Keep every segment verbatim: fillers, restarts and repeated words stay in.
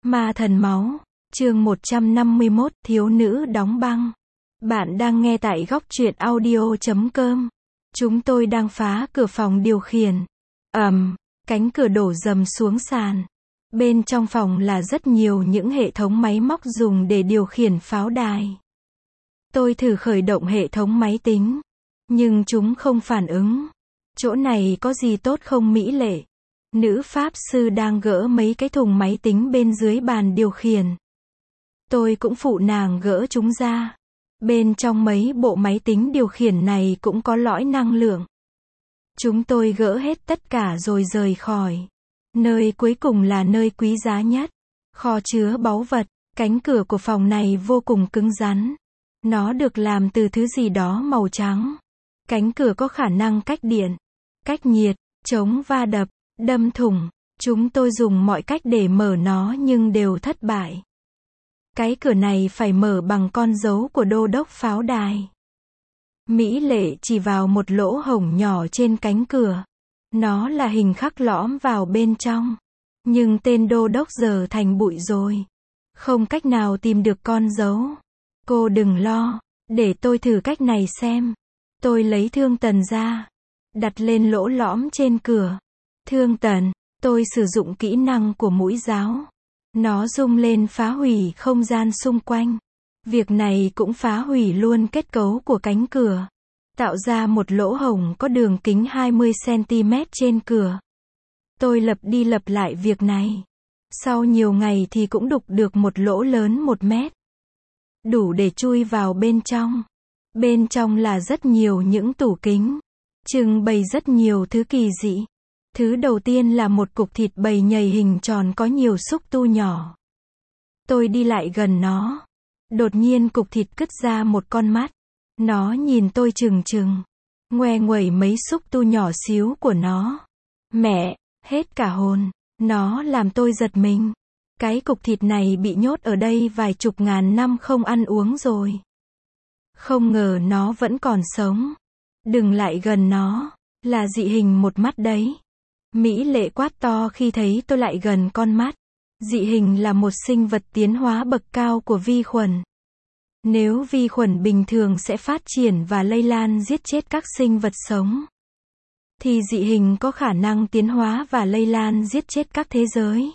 Ma thần máu, chương một trăm năm mươi mốt, thiếu nữ đóng băng. Bạn đang nghe tại góc truyện audio chấm com. Chúng tôi đang phá cửa phòng điều khiển. ầm, cánh cửa đổ dầm xuống sàn. Bên trong phòng là rất nhiều những hệ thống máy móc dùng để điều khiển pháo đài. Tôi thử khởi động hệ thống máy tính, nhưng chúng không phản ứng. Chỗ này có gì tốt không Mỹ Lệ? Nữ pháp sư đang gỡ mấy cái thùng máy tính bên dưới bàn điều khiển. Tôi cũng phụ nàng gỡ chúng ra. Bên trong mấy bộ máy tính điều khiển này cũng có lõi năng lượng. Chúng tôi gỡ hết tất cả rồi rời khỏi. Nơi cuối cùng là nơi quý giá nhất. Kho chứa báu vật. Cánh cửa của phòng này vô cùng cứng rắn. Nó được làm từ thứ gì đó màu trắng. Cánh cửa có khả năng cách điện, cách nhiệt, chống va đập, đâm thủng. Chúng tôi dùng mọi cách để mở nó nhưng đều thất bại. Cái cửa này phải mở bằng con dấu của đô đốc pháo đài. Mỹ Lệ chỉ vào một lỗ hổng nhỏ trên cánh cửa. Nó là hình khắc lõm vào bên trong. Nhưng tên đô đốc giờ thành bụi rồi. Không cách nào tìm được con dấu. Cô đừng lo, để tôi thử cách này xem. Tôi lấy thương tần ra, đặt lên lỗ lõm trên cửa. Thương tần, tôi sử dụng kỹ năng của mũi giáo. Nó rung lên phá hủy không gian xung quanh. Việc này cũng phá hủy luôn kết cấu của cánh cửa. Tạo ra một lỗ hổng có đường kính hai mươi xăng-ti-mét trên cửa. Tôi lặp đi lặp lại việc này. Sau nhiều ngày thì cũng đục được một lỗ lớn một mét. Đủ để chui vào bên trong. Bên trong là rất nhiều những tủ kính. Trưng bày rất nhiều thứ kỳ dị. Thứ đầu tiên là một cục thịt bầy nhầy hình tròn có nhiều xúc tu nhỏ. Tôi đi lại gần nó. Đột nhiên cục thịt cứt ra một con mắt. Nó nhìn tôi trừng trừng. Ngoe nguẩy mấy xúc tu nhỏ xíu của nó. Mẹ, hết cả hồn. Nó làm tôi giật mình. Cái cục thịt này bị nhốt ở đây vài chục ngàn năm không ăn uống rồi. Không ngờ nó vẫn còn sống. Đừng lại gần nó. Là dị hình một mắt đấy. Mỹ Lệ quát to khi thấy tôi lại gần con mắt. Dị hình là một sinh vật tiến hóa bậc cao của vi khuẩn. Nếu vi khuẩn bình thường sẽ phát triển và lây lan giết chết các sinh vật sống, thì dị hình có khả năng tiến hóa và lây lan giết chết các thế giới.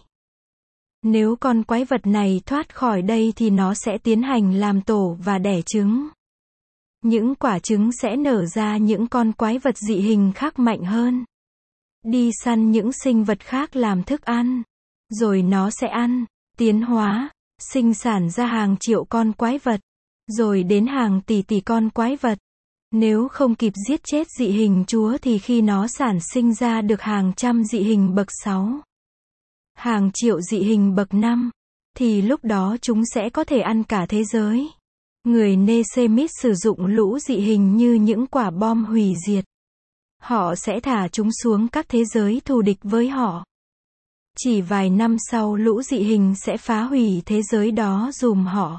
Nếu con quái vật này thoát khỏi đây thì nó sẽ tiến hành làm tổ và đẻ trứng. Những quả trứng sẽ nở ra những con quái vật dị hình khác mạnh hơn. Đi săn những sinh vật khác làm thức ăn. Rồi nó sẽ ăn, tiến hóa, sinh sản ra hàng triệu con quái vật. Rồi đến hàng tỷ tỷ con quái vật. Nếu không kịp giết chết dị hình chúa thì khi nó sản sinh ra được hàng trăm dị hình bậc sáu, hàng triệu dị hình bậc năm, thì lúc đó chúng sẽ có thể ăn cả thế giới. Người Nesemit sử dụng lũ dị hình như những quả bom hủy diệt. Họ sẽ thả chúng xuống các thế giới thù địch với họ. Chỉ vài năm sau lũ dị hình sẽ phá hủy thế giới đó dùm họ.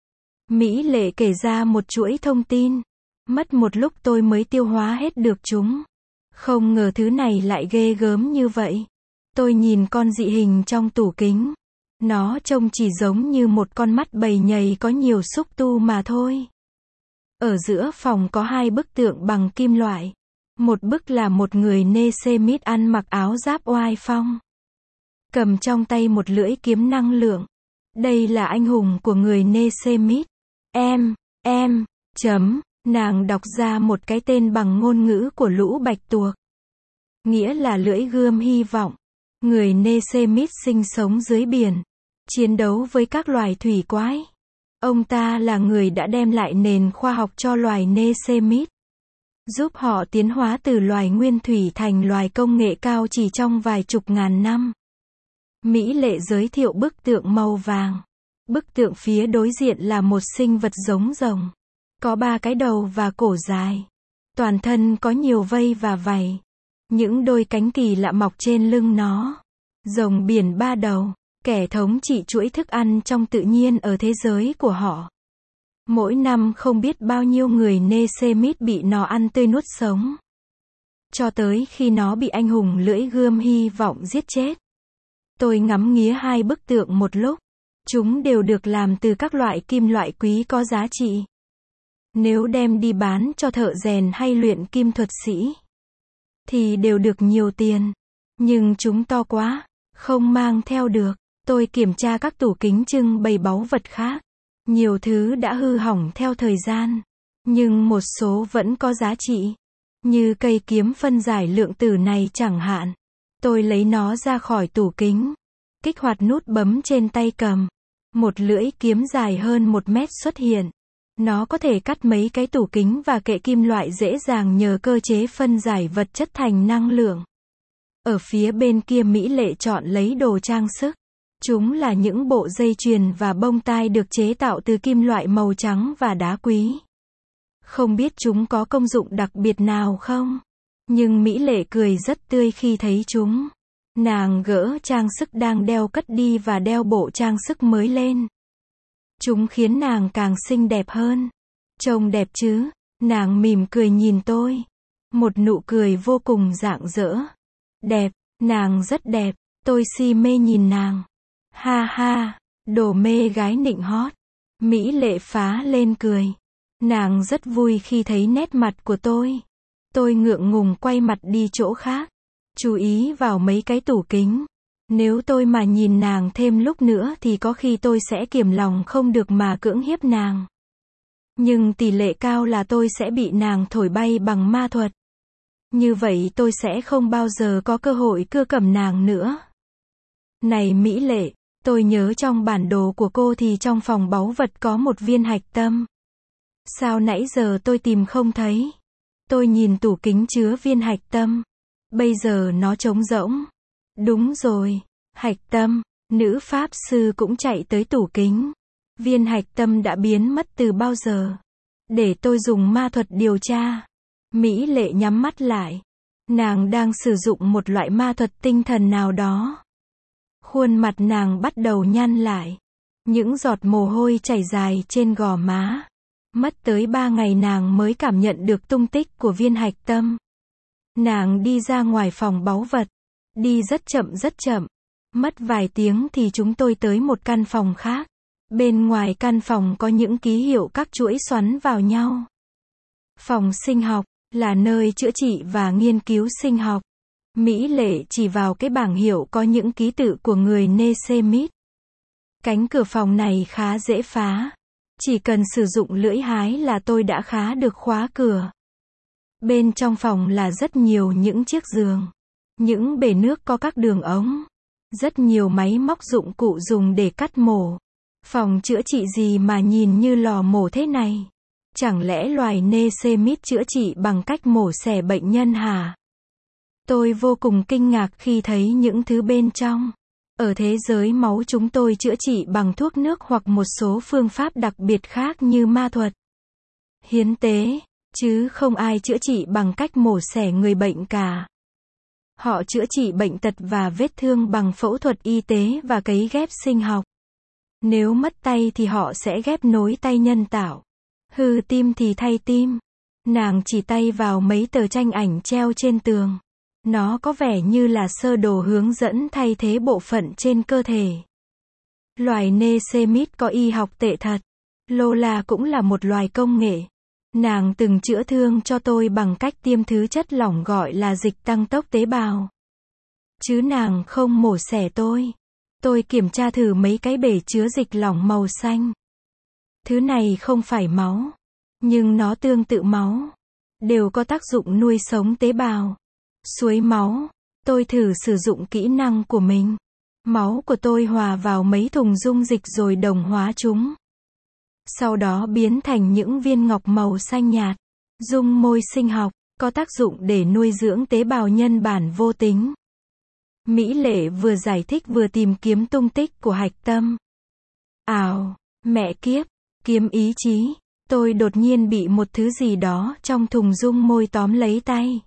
Mỹ Lệ kể ra một chuỗi thông tin. Mất một lúc tôi mới tiêu hóa hết được chúng. Không ngờ thứ này lại ghê gớm như vậy. Tôi nhìn con dị hình trong tủ kính. Nó trông chỉ giống như một con mắt bầy nhầy có nhiều xúc tu mà thôi. Ở giữa phòng có hai bức tượng bằng kim loại. Một bức là một người Nesemit ăn mặc áo giáp oai phong, cầm trong tay một lưỡi kiếm năng lượng. Đây là anh hùng của người Nesemit. Em, em, chấm, nàng đọc ra một cái tên bằng ngôn ngữ của lũ bạch tuộc. Nghĩa là lưỡi gươm hy vọng. Người Nesemit sinh sống dưới biển, chiến đấu với các loài thủy quái. Ông ta là người đã đem lại nền khoa học cho loài Nesemit, giúp họ tiến hóa từ loài nguyên thủy thành loài công nghệ cao chỉ trong vài chục ngàn năm. Mỹ Lệ giới thiệu bức tượng màu vàng. Bức tượng phía đối diện là một sinh vật giống rồng. Có ba cái đầu và cổ dài. Toàn thân có nhiều vây và vảy. Những đôi cánh kỳ lạ mọc trên lưng nó. Rồng biển ba đầu. Kẻ thống trị chuỗi thức ăn trong tự nhiên ở thế giới của họ. Mỗi năm không biết bao nhiêu người Nesemit bị nó ăn tươi nuốt sống. Cho tới khi nó bị anh hùng lưỡi gươm hy vọng giết chết. Tôi ngắm nghía hai bức tượng một lúc. Chúng đều được làm từ các loại kim loại quý có giá trị. Nếu đem đi bán cho thợ rèn hay luyện kim thuật sĩ, thì đều được nhiều tiền. Nhưng chúng to quá, không mang theo được. Tôi kiểm tra các tủ kính trưng bày báu vật khác. Nhiều thứ đã hư hỏng theo thời gian. Nhưng một số vẫn có giá trị. Như cây kiếm phân giải lượng tử này chẳng hạn. Tôi lấy nó ra khỏi tủ kính. Kích hoạt nút bấm trên tay cầm. Một lưỡi kiếm dài hơn một mét xuất hiện. Nó có thể cắt mấy cái tủ kính và kệ kim loại dễ dàng nhờ cơ chế phân giải vật chất thành năng lượng. Ở phía bên kia mỹ lệ chọn lấy đồ trang sức. Chúng là những bộ dây chuyền và bông tai được chế tạo từ kim loại màu trắng và đá quý. Không biết chúng có công dụng đặc biệt nào không? Nhưng mỹ lệ cười rất tươi khi thấy chúng. Nàng gỡ trang sức đang đeo cất đi và đeo bộ trang sức mới lên. Chúng khiến nàng càng xinh đẹp hơn. Trông đẹp chứ? Nàng mỉm cười nhìn tôi. Một nụ cười vô cùng rạng rỡ. Đẹp, nàng rất đẹp. Tôi si mê nhìn nàng. Ha ha, đồ mê gái nịnh hót. Mỹ lệ phá lên cười. Nàng rất vui khi thấy nét mặt của tôi. Tôi ngượng ngùng quay mặt đi chỗ khác. Chú ý vào mấy cái tủ kính. Nếu tôi mà nhìn nàng thêm lúc nữa thì có khi tôi sẽ kiềm lòng không được mà cưỡng hiếp nàng. Nhưng tỷ lệ cao là tôi sẽ bị nàng thổi bay bằng ma thuật. Như vậy tôi sẽ không bao giờ có cơ hội cưa cầm nàng nữa. Này mỹ lệ, tôi nhớ trong bản đồ của cô thì trong phòng báu vật có một viên hạch tâm. Sao nãy giờ tôi tìm không thấy? Tôi nhìn tủ kính chứa viên hạch tâm. Bây giờ nó trống rỗng. Đúng rồi, hạch tâm. Nữ pháp sư cũng chạy tới tủ kính. Viên hạch tâm đã biến mất từ bao giờ? Để tôi dùng ma thuật điều tra. Mỹ lệ nhắm mắt lại. Nàng đang sử dụng một loại ma thuật tinh thần nào đó. Khuôn mặt nàng bắt đầu nhăn lại. Những giọt mồ hôi chảy dài trên gò má. Mất tới ba ngày nàng mới cảm nhận được tung tích của viên hạch tâm. Nàng đi ra ngoài phòng báu vật. Đi rất chậm rất chậm. Mất vài tiếng thì chúng tôi tới một căn phòng khác. Bên ngoài căn phòng có những ký hiệu các chuỗi xoắn vào nhau. Phòng sinh học, là nơi chữa trị và nghiên cứu sinh học. Mỹ lệ chỉ vào cái bảng hiệu có những ký tự của người Nesemit. Cánh cửa phòng này khá dễ phá. Chỉ cần sử dụng lưỡi hái là tôi đã khá được khóa cửa. Bên trong phòng là rất nhiều những chiếc giường. Những bể nước có các đường ống. Rất nhiều máy móc dụng cụ dùng để cắt mổ. Phòng chữa trị gì mà nhìn như lò mổ thế này? Chẳng lẽ loài Nesemit chữa trị bằng cách mổ xẻ bệnh nhân hả? Tôi vô cùng kinh ngạc khi thấy những thứ bên trong. Ở thế giới máu chúng tôi chữa trị bằng thuốc nước hoặc một số phương pháp đặc biệt khác như ma thuật, hiến tế, chứ không ai chữa trị bằng cách mổ xẻ người bệnh cả. Họ chữa trị bệnh tật và vết thương bằng phẫu thuật y tế và cấy ghép sinh học. Nếu mất tay thì họ sẽ ghép nối tay nhân tạo. Hư tim thì thay tim. Nàng chỉ tay vào mấy tờ tranh ảnh treo trên tường. Nó có vẻ như là sơ đồ hướng dẫn thay thế bộ phận trên cơ thể. Loài Nesemit có y học tệ thật. Lola cũng là một loài công nghệ. Nàng từng chữa thương cho tôi bằng cách tiêm thứ chất lỏng gọi là dịch tăng tốc tế bào. Chứ nàng không mổ xẻ tôi. Tôi kiểm tra thử mấy cái bể chứa dịch lỏng màu xanh. Thứ này không phải máu. Nhưng nó tương tự máu. Đều có tác dụng nuôi sống tế bào. Suối máu. Tôi thử sử dụng kỹ năng của mình. Máu của tôi hòa vào mấy thùng dung dịch rồi đồng hóa chúng. Sau đó biến thành những viên ngọc màu xanh nhạt. Dung môi sinh học, có tác dụng để nuôi dưỡng tế bào nhân bản vô tính. Mỹ lệ vừa giải thích vừa tìm kiếm tung tích của hạch tâm. Ào, mẹ kiếp, kiếm ý chí. Tôi đột nhiên bị một thứ gì đó trong thùng dung môi tóm lấy tay.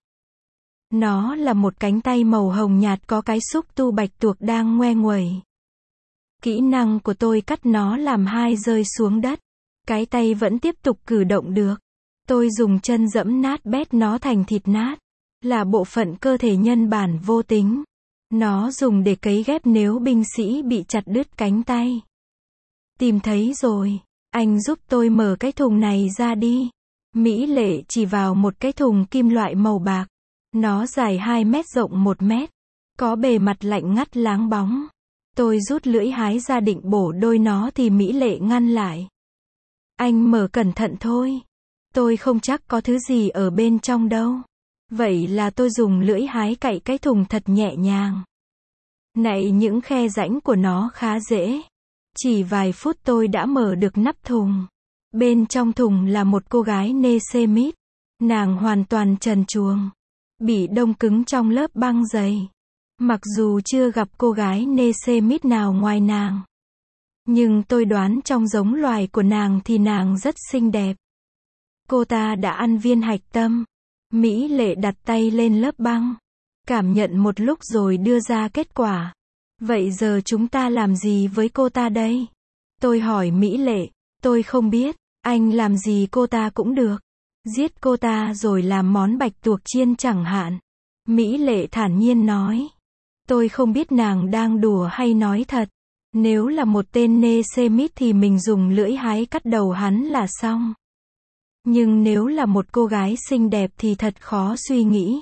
Nó là một cánh tay màu hồng nhạt có cái xúc tu bạch tuộc đang ngoe nguẩy. Kỹ năng của tôi cắt nó làm hai rơi xuống đất. Cái tay vẫn tiếp tục cử động được. Tôi dùng chân giẫm nát bét nó thành thịt nát. Là bộ phận cơ thể nhân bản vô tính. Nó dùng để cấy ghép nếu binh sĩ bị chặt đứt cánh tay. Tìm thấy rồi. Anh giúp tôi mở cái thùng này ra đi. Mỹ Lệ chỉ vào một cái thùng kim loại màu bạc. Nó dài hai mét rộng một mét. Có bề mặt lạnh ngắt láng bóng. Tôi rút lưỡi hái ra định bổ đôi nó thì Mỹ Lệ ngăn lại. Anh mở cẩn thận thôi. Tôi không chắc có thứ gì ở bên trong đâu. Vậy là tôi dùng lưỡi hái cạy cái thùng thật nhẹ nhàng. Nạy những khe rãnh của nó khá dễ. Chỉ vài phút tôi đã mở được nắp thùng. Bên trong thùng là một cô gái nê xê mít. Nàng hoàn toàn trần truồng. Bị đông cứng trong lớp băng dày. Mặc dù chưa gặp cô gái nê xê mít nào ngoài nàng. Nhưng tôi đoán trong giống loài của nàng thì nàng rất xinh đẹp. Cô ta đã ăn viên hạch tâm. Mỹ Lệ đặt tay lên lớp băng. Cảm nhận một lúc rồi đưa ra kết quả. Vậy giờ chúng ta làm gì với cô ta đây? Tôi hỏi Mỹ Lệ. Tôi không biết. Anh làm gì cô ta cũng được. Giết cô ta rồi làm món bạch tuộc chiên chẳng hạn. Mỹ Lệ thản nhiên nói. Tôi không biết nàng đang đùa hay nói thật. Nếu là một tên nê xê mít thì mình dùng lưỡi hái cắt đầu hắn là xong. Nhưng nếu là một cô gái xinh đẹp thì thật khó suy nghĩ.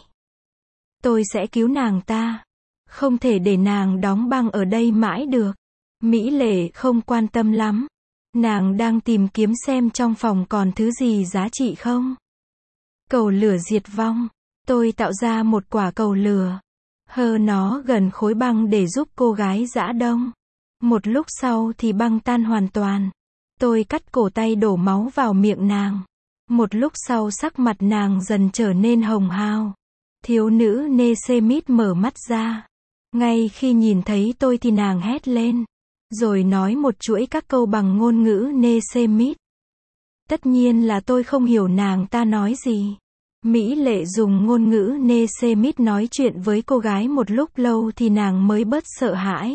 Tôi sẽ cứu nàng ta. Không thể để nàng đóng băng ở đây mãi được. Mỹ Lệ không quan tâm lắm. Nàng đang tìm kiếm xem trong phòng còn thứ gì giá trị không. Cầu lửa diệt vong. Tôi tạo ra một quả cầu lửa. Hơ nó gần khối băng để giúp cô gái giã đông. Một lúc sau thì băng tan hoàn toàn. Tôi cắt cổ tay đổ máu vào miệng nàng. Một lúc sau sắc mặt nàng dần trở nên hồng hào. Thiếu nữ nê xê mít mở mắt ra. Ngay khi nhìn thấy tôi thì nàng hét lên. Rồi nói một chuỗi các câu bằng ngôn ngữ nê xê mít. Tất nhiên là tôi không hiểu nàng ta nói gì. Mỹ Lệ dùng ngôn ngữ nê xê mít nói chuyện với cô gái một lúc lâu thì nàng mới bớt sợ hãi.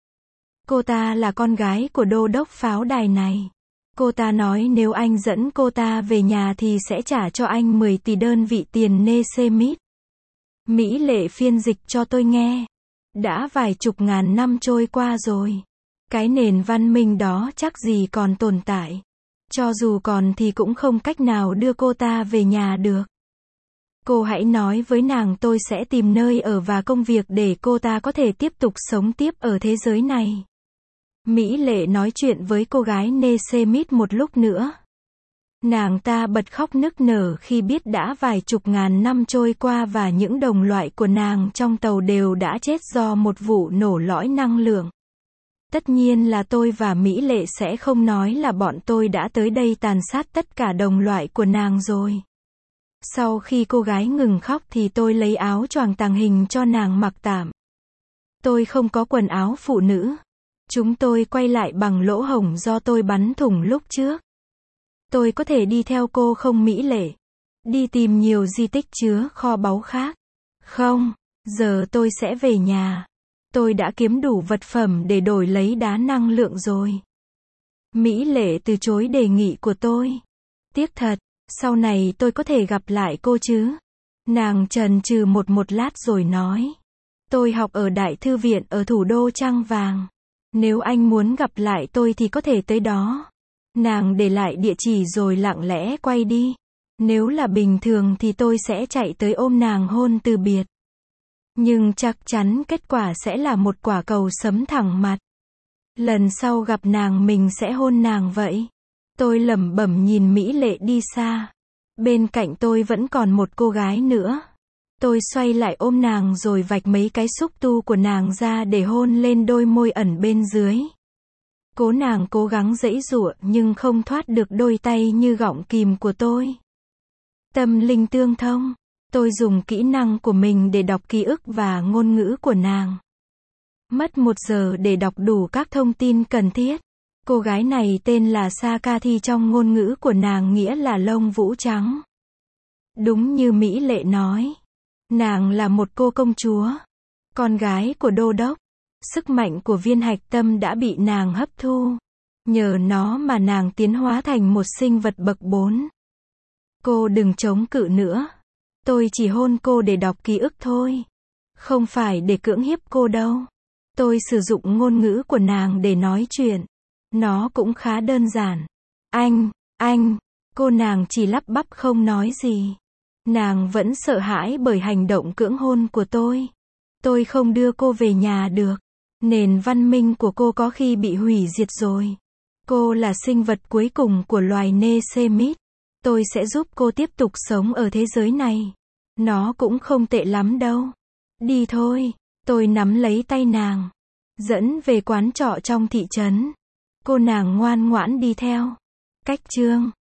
Cô ta là con gái của đô đốc pháo đài này. Cô ta nói nếu anh dẫn cô ta về nhà thì sẽ trả cho anh mười tỷ đơn vị tiền nê xê mít. Mỹ Lệ phiên dịch cho tôi nghe. Đã vài chục ngàn năm trôi qua rồi. Cái nền văn minh đó chắc gì còn tồn tại. Cho dù còn thì cũng không cách nào đưa cô ta về nhà được. Cô hãy nói với nàng tôi sẽ tìm nơi ở và công việc để cô ta có thể tiếp tục sống tiếp ở thế giới này. Mỹ Lệ nói chuyện với cô gái nê xê mít một lúc nữa. Nàng ta bật khóc nức nở khi biết đã vài chục ngàn năm trôi qua và những đồng loại của nàng trong tàu đều đã chết do một vụ nổ lõi năng lượng. Tất nhiên là tôi và Mỹ Lệ sẽ không nói là bọn tôi đã tới đây tàn sát tất cả đồng loại của nàng rồi. Sau khi cô gái ngừng khóc thì tôi lấy áo choàng tàng hình cho nàng mặc tạm. Tôi không có quần áo phụ nữ. Chúng tôi quay lại bằng lỗ hổng do tôi bắn thủng lúc trước. Tôi có thể đi theo cô không Mỹ Lệ? Đi tìm nhiều di tích chứa kho báu khác. Không, giờ tôi sẽ về nhà. Tôi đã kiếm đủ vật phẩm để đổi lấy đá năng lượng rồi. Mỹ Lệ từ chối đề nghị của tôi. Tiếc thật, sau này tôi có thể gặp lại cô chứ? Nàng chần chừ một một lát rồi nói. Tôi học ở Đại Thư viện ở thủ đô Trăng Vàng. Nếu anh muốn gặp lại tôi thì có thể tới đó. Nàng để lại địa chỉ rồi lặng lẽ quay đi. Nếu là bình thường thì tôi sẽ chạy tới ôm nàng hôn từ biệt. Nhưng chắc chắn kết quả sẽ là một quả cầu sấm thẳng mặt. Lần sau gặp nàng mình sẽ hôn nàng vậy. Tôi lẩm bẩm nhìn Mỹ Lệ đi xa. Bên cạnh tôi vẫn còn một cô gái nữa. Tôi xoay lại ôm nàng rồi vạch mấy cái xúc tu của nàng ra để hôn lên đôi môi ẩn bên dưới. Cố nàng cố gắng giãy giụa nhưng không thoát được đôi tay như gọng kìm của tôi. Tâm linh tương thông. Tôi dùng kỹ năng của mình để đọc ký ức và ngôn ngữ của nàng. Mất một giờ để đọc đủ các thông tin cần thiết. Cô gái này tên là Sakati, trong ngôn ngữ của nàng nghĩa là lông vũ trắng. Đúng như Mỹ Lệ nói. Nàng là một cô công chúa. Con gái của đô đốc. Sức mạnh của viên hạch tâm đã bị nàng hấp thu. Nhờ nó mà nàng tiến hóa thành một sinh vật bậc bốn. Cô đừng chống cự nữa. Tôi chỉ hôn cô để đọc ký ức thôi. Không phải để cưỡng hiếp cô đâu. Tôi sử dụng ngôn ngữ của nàng để nói chuyện. Nó cũng khá đơn giản. Anh, anh, cô nàng chỉ lắp bắp không nói gì. Nàng vẫn sợ hãi bởi hành động cưỡng hôn của tôi. Tôi không đưa cô về nhà được. Nền văn minh của cô có khi bị hủy diệt rồi. Cô là sinh vật cuối cùng của loài Nesemit. Tôi sẽ giúp cô tiếp tục sống ở thế giới này. Nó cũng không tệ lắm đâu. Đi thôi. Tôi nắm lấy tay nàng. Dẫn về quán trọ trong thị trấn. Cô nàng ngoan ngoãn đi theo. Cách chương